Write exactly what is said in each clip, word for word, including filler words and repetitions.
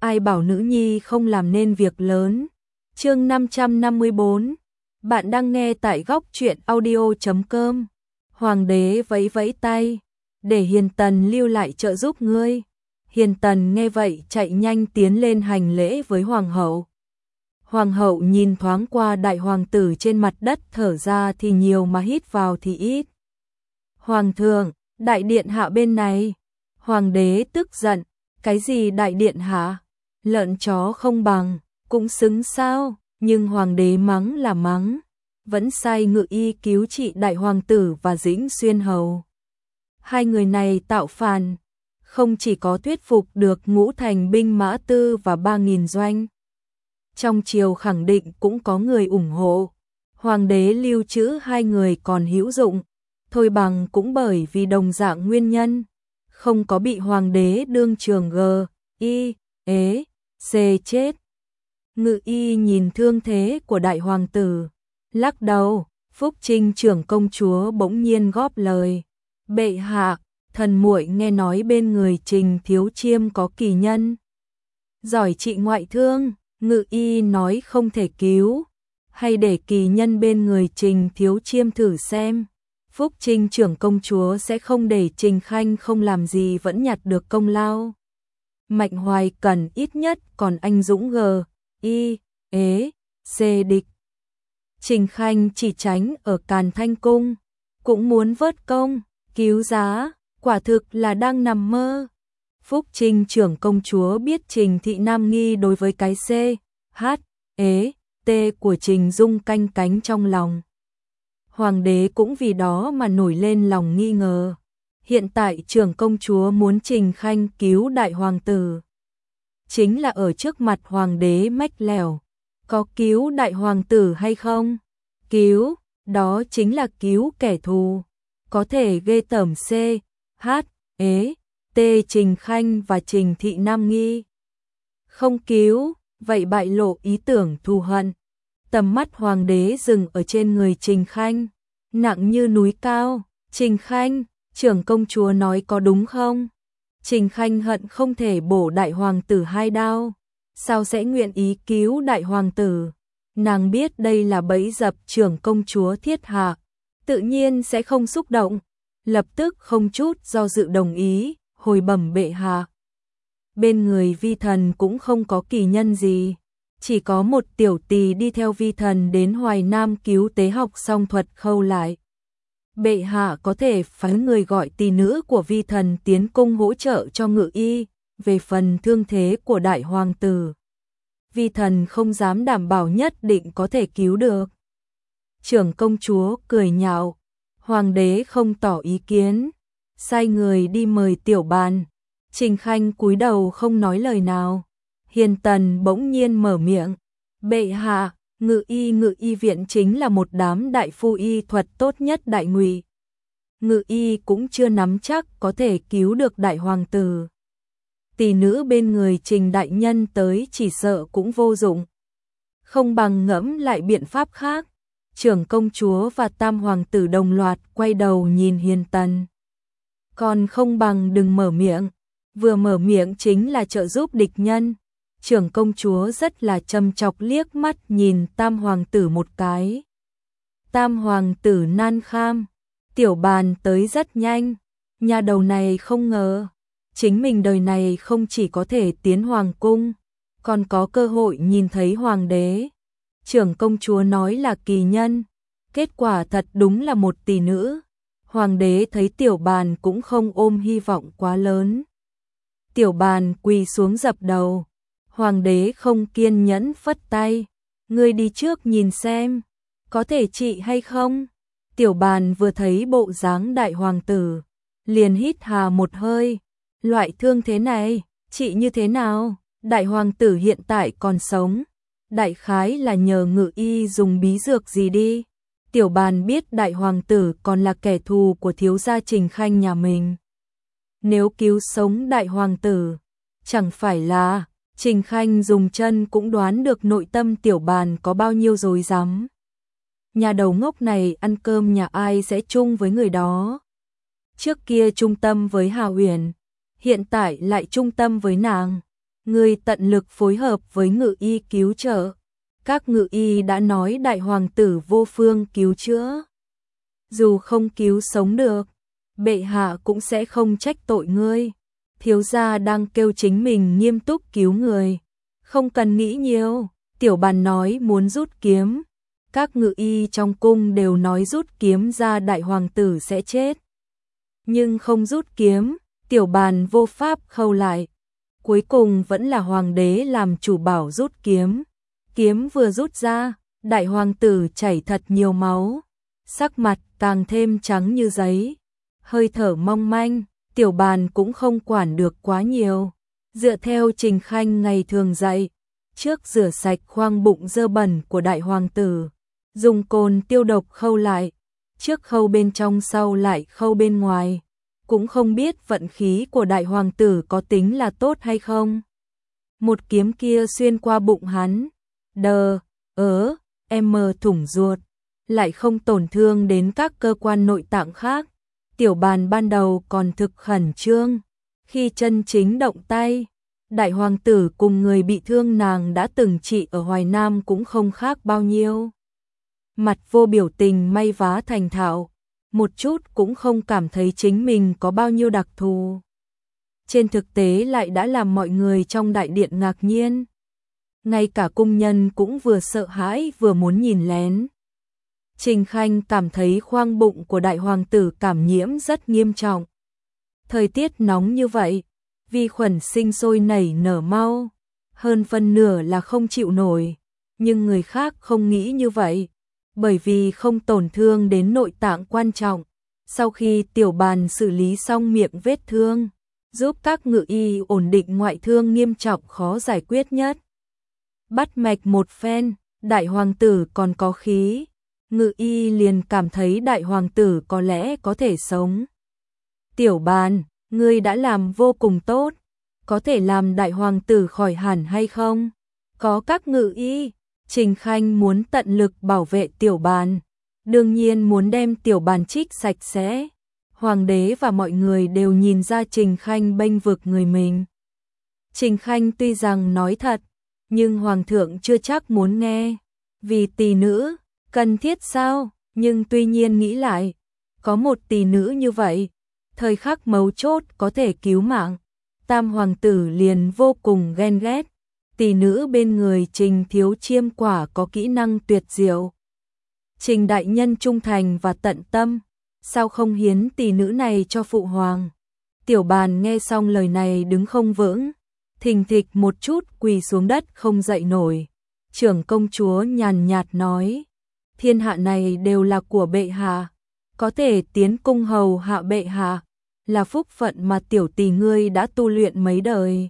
ai bảo nữ nhi không làm nên việc lớn. Chương năm trăm năm mươi bốn. Bạn đang nghe tại góc truyện audio chấm com. Hoàng đế vẫy vẫy tay, để Hiền Tần lưu lại trợ giúp ngươi. Hiền Tần nghe vậy chạy nhanh tiến lên hành lễ với hoàng hậu. Hoàng hậu nhìn thoáng qua đại hoàng tử trên mặt đất, thở ra thì nhiều mà hít vào thì ít. Hoàng thượng, đại điện hạ bên này. Hoàng đế tức giận, cái gì đại điện hạ? Lợn chó không bằng, cũng xứng sao? Nhưng hoàng đế mắng là mắng, vẫn sai ngự y cứu trị đại hoàng tử và Dĩnh Xuyên hầu. Hai người này tạo phản, không chỉ có thuyết phục được ngũ thành binh mã tư và ba nghìn doanh. Trong triều khẳng định cũng có người ủng hộ. Hoàng đế lưu trữ hai người còn hữu dụng, Thôi Bằng cũng bởi vì đồng dạng nguyên nhân, không có bị hoàng đế đương trường g, y, ế, c chết. Ngự y nhìn thương thế của đại hoàng tử, lắc đầu. Phúc Trinh trưởng công chúa bỗng nhiên góp lời, bệ hạ, thần muội nghe nói bên người Trình thiếu chiêm có kỳ nhân giỏi trị ngoại thương. Ngự y nói không thể cứu, hay để kỳ nhân bên người Trình thiếu chiêm thử xem. Phúc Trinh trưởng công chúa sẽ không để Trình Khanh không làm gì vẫn nhặt được công lao. Mạnh Hoài cần ít nhất còn anh dũng g, y, ế, c địch. Trình Khanh chỉ tránh ở Càn Thanh Cung, cũng muốn vớt công, cứu giá, quả thực là đang nằm mơ. Phúc Trinh trưởng công chúa biết Trình Thị Nam nghi đối với cái c, h, ế, t của Trình Dung canh cánh trong lòng. Hoàng đế cũng vì đó mà nổi lên lòng nghi ngờ. Hiện tại trưởng công chúa muốn Trình Khanh cứu đại hoàng tử, chính là ở trước mặt hoàng đế mách lèo. Có cứu đại hoàng tử hay không? Cứu, đó chính là cứu kẻ thù, có thể ghê tởm c, h, ế, t Trình Khanh và Trình Thị Nam nghi. Không cứu, vậy bại lộ ý tưởng thù hận. Tầm mắt hoàng đế dừng ở trên người Trình Khanh, nặng như núi cao. Trình Khanh, trưởng công chúa nói có đúng không? Trình Khanh hận không thể bổ đại hoàng tử hai đao, sao sẽ nguyện ý cứu đại hoàng tử? Nàng biết đây là bẫy dập trưởng công chúa thiết hạ, tự nhiên sẽ không xúc động, lập tức không chút do dự đồng ý, hồi bẩm bệ hạ. Bên người vi thần cũng không có kỳ nhân gì, chỉ có một tiểu tỳ đi theo vi thần đến Hoài Nam cứu tế học xong thuật khâu lại. Bệ hạ có thể phái người gọi tỳ nữ của vi thần tiến cung hỗ trợ cho ngự y, về phần thương thế của đại hoàng tử, vi thần không dám đảm bảo nhất định có thể cứu được. Trưởng công chúa cười nhạo, hoàng đế không tỏ ý kiến, sai người đi mời tiểu bàn. Trình Khanh cúi đầu không nói lời nào. Hiền Tần bỗng nhiên mở miệng, bệ hạ, ngự y ngự y viện chính là một đám đại phu y thuật tốt nhất đại ngụy. Ngự y cũng chưa nắm chắc có thể cứu được đại hoàng tử. Tỷ nữ bên người Trình đại nhân tới chỉ sợ cũng vô dụng. Không bằng ngẫm lại biện pháp khác. Trưởng công chúa và tam hoàng tử đồng loạt quay đầu nhìn Hiền Tần. Còn không bằng đừng mở miệng. Vừa mở miệng chính là trợ giúp địch nhân. Trưởng công chúa rất là châm chọc liếc mắt nhìn tam hoàng tử một cái. Tam hoàng tử nan kham, tiểu bàn tới rất nhanh. Nhà đầu này không ngờ, chính mình đời này không chỉ có thể tiến hoàng cung, còn có cơ hội nhìn thấy hoàng đế. Trưởng công chúa nói là kỳ nhân, kết quả thật đúng là một tỷ nữ. Hoàng đế thấy tiểu bàn cũng không ôm hy vọng quá lớn. Tiểu bàn quỳ xuống dập đầu. Hoàng đế không kiên nhẫn phất tay, ngươi đi trước nhìn xem, có thể trị hay không? Tiểu bàn vừa thấy bộ dáng đại hoàng tử, liền hít hà một hơi, loại thương thế này, trị như thế nào? Đại hoàng tử hiện tại còn sống, đại khái là nhờ ngự y dùng bí dược gì đi. Tiểu bàn biết đại hoàng tử còn là kẻ thù của thiếu gia Trình Khanh nhà mình. Nếu cứu sống đại hoàng tử, chẳng phải là Trình Khanh dùng chân cũng đoán được nội tâm tiểu bàn có bao nhiêu rồi dám. Nhà đầu ngốc này ăn cơm nhà ai sẽ chung với người đó. Trước kia trung tâm với Hà Uyển, hiện tại lại trung tâm với nàng. Ngươi tận lực phối hợp với ngự y cứu trợ. Các ngự y đã nói đại hoàng tử vô phương cứu chữa. Dù không cứu sống được, bệ hạ cũng sẽ không trách tội ngươi. Thiếu gia đang kêu chính mình nghiêm túc cứu người. Không cần nghĩ nhiều. Tiểu Bàn nói muốn rút kiếm. Các ngự y trong cung đều nói rút kiếm ra đại hoàng tử sẽ chết. Nhưng không rút kiếm, Tiểu Bàn vô pháp khâu lại. Cuối cùng vẫn là hoàng đế làm chủ bảo rút kiếm. Kiếm vừa rút ra, đại hoàng tử chảy thật nhiều máu. Sắc mặt càng thêm trắng như giấy. Hơi thở mong manh, Tiểu Bàn cũng không quản được quá nhiều. Dựa theo Trình Khanh ngày thường dạy, trước rửa sạch khoang bụng dơ bẩn của đại hoàng tử, dùng cồn tiêu độc khâu lại, trước khâu bên trong sau lại khâu bên ngoài. Cũng không biết vận khí của đại hoàng tử có tính là tốt hay không. Một kiếm kia xuyên qua bụng hắn, đờ, ớ, em mờ thủng ruột, lại không tổn thương đến các cơ quan nội tạng khác. Tiểu Bàn ban đầu còn thực khẩn trương, khi chân chính động tay, đại hoàng tử cùng người bị thương nàng đã từng trị ở Hoài Nam cũng không khác bao nhiêu. Mặt vô biểu tình may vá thành thạo, một chút cũng không cảm thấy chính mình có bao nhiêu đặc thù. Trên thực tế lại đã làm mọi người trong đại điện ngạc nhiên. Ngay cả cung nhân cũng vừa sợ hãi vừa muốn nhìn lén. Trình Khanh cảm thấy khoang bụng của đại hoàng tử cảm nhiễm rất nghiêm trọng. Thời tiết nóng như vậy, vi khuẩn sinh sôi nảy nở mau, hơn phân nửa là không chịu nổi, nhưng người khác không nghĩ như vậy, bởi vì không tổn thương đến nội tạng quan trọng. Sau khi Tiểu Bàn xử lý xong miệng vết thương, giúp các ngự y ổn định ngoại thương nghiêm trọng khó giải quyết nhất. Bắt mạch một phen, đại hoàng tử còn có khí, ngự y liền cảm thấy đại hoàng tử có lẽ có thể sống. Tiểu Bàn, ngươi đã làm vô cùng tốt, có thể làm đại hoàng tử khỏi hẳn hay không? Có các ngự y, Trình Khanh muốn tận lực bảo vệ Tiểu Bàn, đương nhiên muốn đem Tiểu Bàn trích sạch sẽ. Hoàng đế và mọi người đều nhìn ra Trình Khanh bênh vực người mình. Trình Khanh tuy rằng nói thật, nhưng hoàng thượng chưa chắc muốn nghe. Vì tỷ nữ, cần thiết sao? Nhưng tuy nhiên nghĩ lại, có một tỷ nữ như vậy, thời khắc mấu chốt có thể cứu mạng. Tam hoàng tử liền vô cùng ghen ghét. Tỷ nữ bên người Trình Thiếu Chiêm quả có kỹ năng tuyệt diệu. Trình đại nhân trung thành và tận tâm, sao không hiến tỷ nữ này cho phụ hoàng? Tiểu Bàn nghe xong lời này đứng không vững, thình thịch một chút quỳ xuống đất không dậy nổi. Trưởng công chúa nhàn nhạt nói, thiên hạ này đều là của bệ hạ, có thể tiến cung hầu hạ bệ hạ, là phúc phận mà tiểu tỷ ngươi đã tu luyện mấy đời.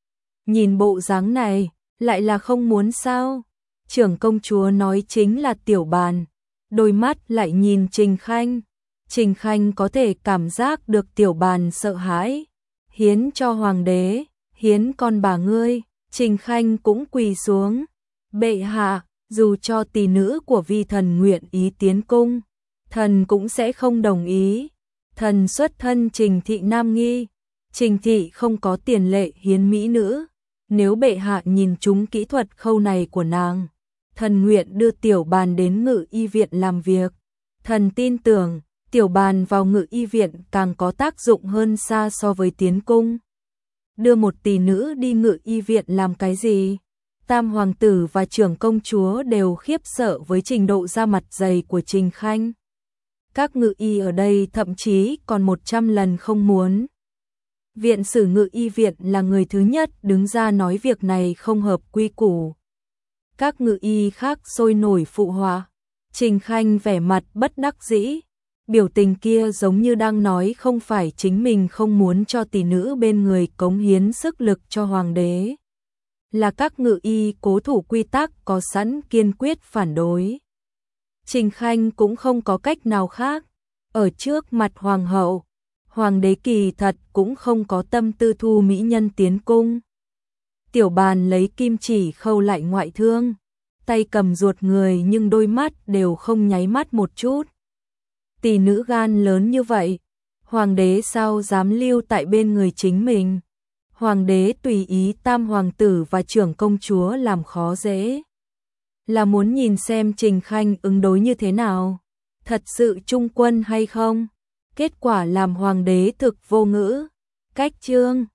Nhìn bộ dáng này, lại là không muốn sao? Trưởng công chúa nói chính là Tiểu Bàn, đôi mắt lại nhìn Trình Khanh. Trình Khanh có thể cảm giác được Tiểu Bàn sợ hãi. Hiến cho hoàng đế, hiến con bà ngươi. Trình Khanh cũng quỳ xuống. Bệ hạ, dù cho tỷ nữ của vi thần nguyện ý tiến cung, thần cũng sẽ không đồng ý. Thần xuất thân Trình thị nam nghi, Trình thị không có tiền lệ hiến mỹ nữ. Nếu bệ hạ nhìn trúng kỹ thuật khâu này của nàng, thần nguyện đưa Tiểu Bàn đến ngự y viện làm việc. Thần tin tưởng, Tiểu Bàn vào ngự y viện càng có tác dụng hơn xa so với tiến cung. Đưa một tỷ nữ đi ngự y viện làm cái gì? Tam hoàng tử và trưởng công chúa đều khiếp sợ với trình độ da mặt dày của Trình Khanh. Các ngự y ở đây thậm chí còn một trăm lần không muốn. Viện sử ngự y viện là người thứ nhất đứng ra nói việc này không hợp quy củ. Các ngự y khác sôi nổi phụ họa. Trình Khanh vẻ mặt bất đắc dĩ, biểu tình kia giống như đang nói không phải chính mình không muốn cho tỷ nữ bên người cống hiến sức lực cho hoàng đế, là các ngự y cố thủ quy tắc có sẵn kiên quyết phản đối. Trình Khanh cũng không có cách nào khác, ở trước mặt hoàng hậu, hoàng đế kỳ thật cũng không có tâm tư thu mỹ nhân tiến cung. Tiểu Bàn lấy kim chỉ khâu lại ngoại thương, tay cầm ruột người nhưng đôi mắt đều không nháy mắt một chút. Tỷ nữ gan lớn như vậy, hoàng đế sao dám lưu tại bên người chính mình? Hoàng đế tùy ý tam hoàng tử và trưởng công chúa làm khó dễ. Là muốn nhìn xem Trình Khanh ứng đối như thế nào, thật sự trung quân hay không? Kết quả làm hoàng đế thực vô ngữ. Cách chương